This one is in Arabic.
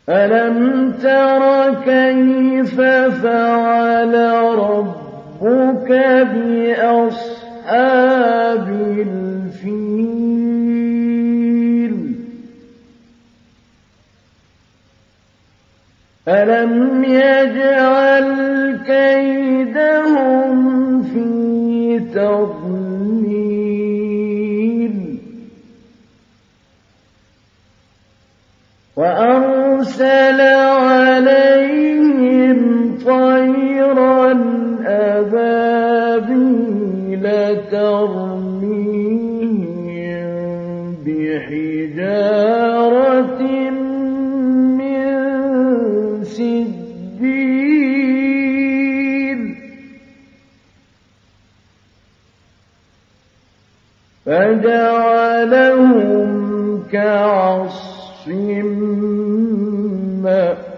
أَلَمْ تَرَ كَيْفَ فَعَلَ رَبُّكَ بِأَصْحَابِ الْفِيلِ أَلَمْ يَجْعَلْ كَيْدَهُمْ فِي تَضْلِيلٍ وَأَرْسَلَ عَلَيْهِمْ طَيْرًا أَبَابِيلَ تَرْمِيهِم بِحِجَارَةٍ مِّن سِجِّيلٍ فَجَعَلَهُمْ كَعَصْفٍ مَّأْكُولٍ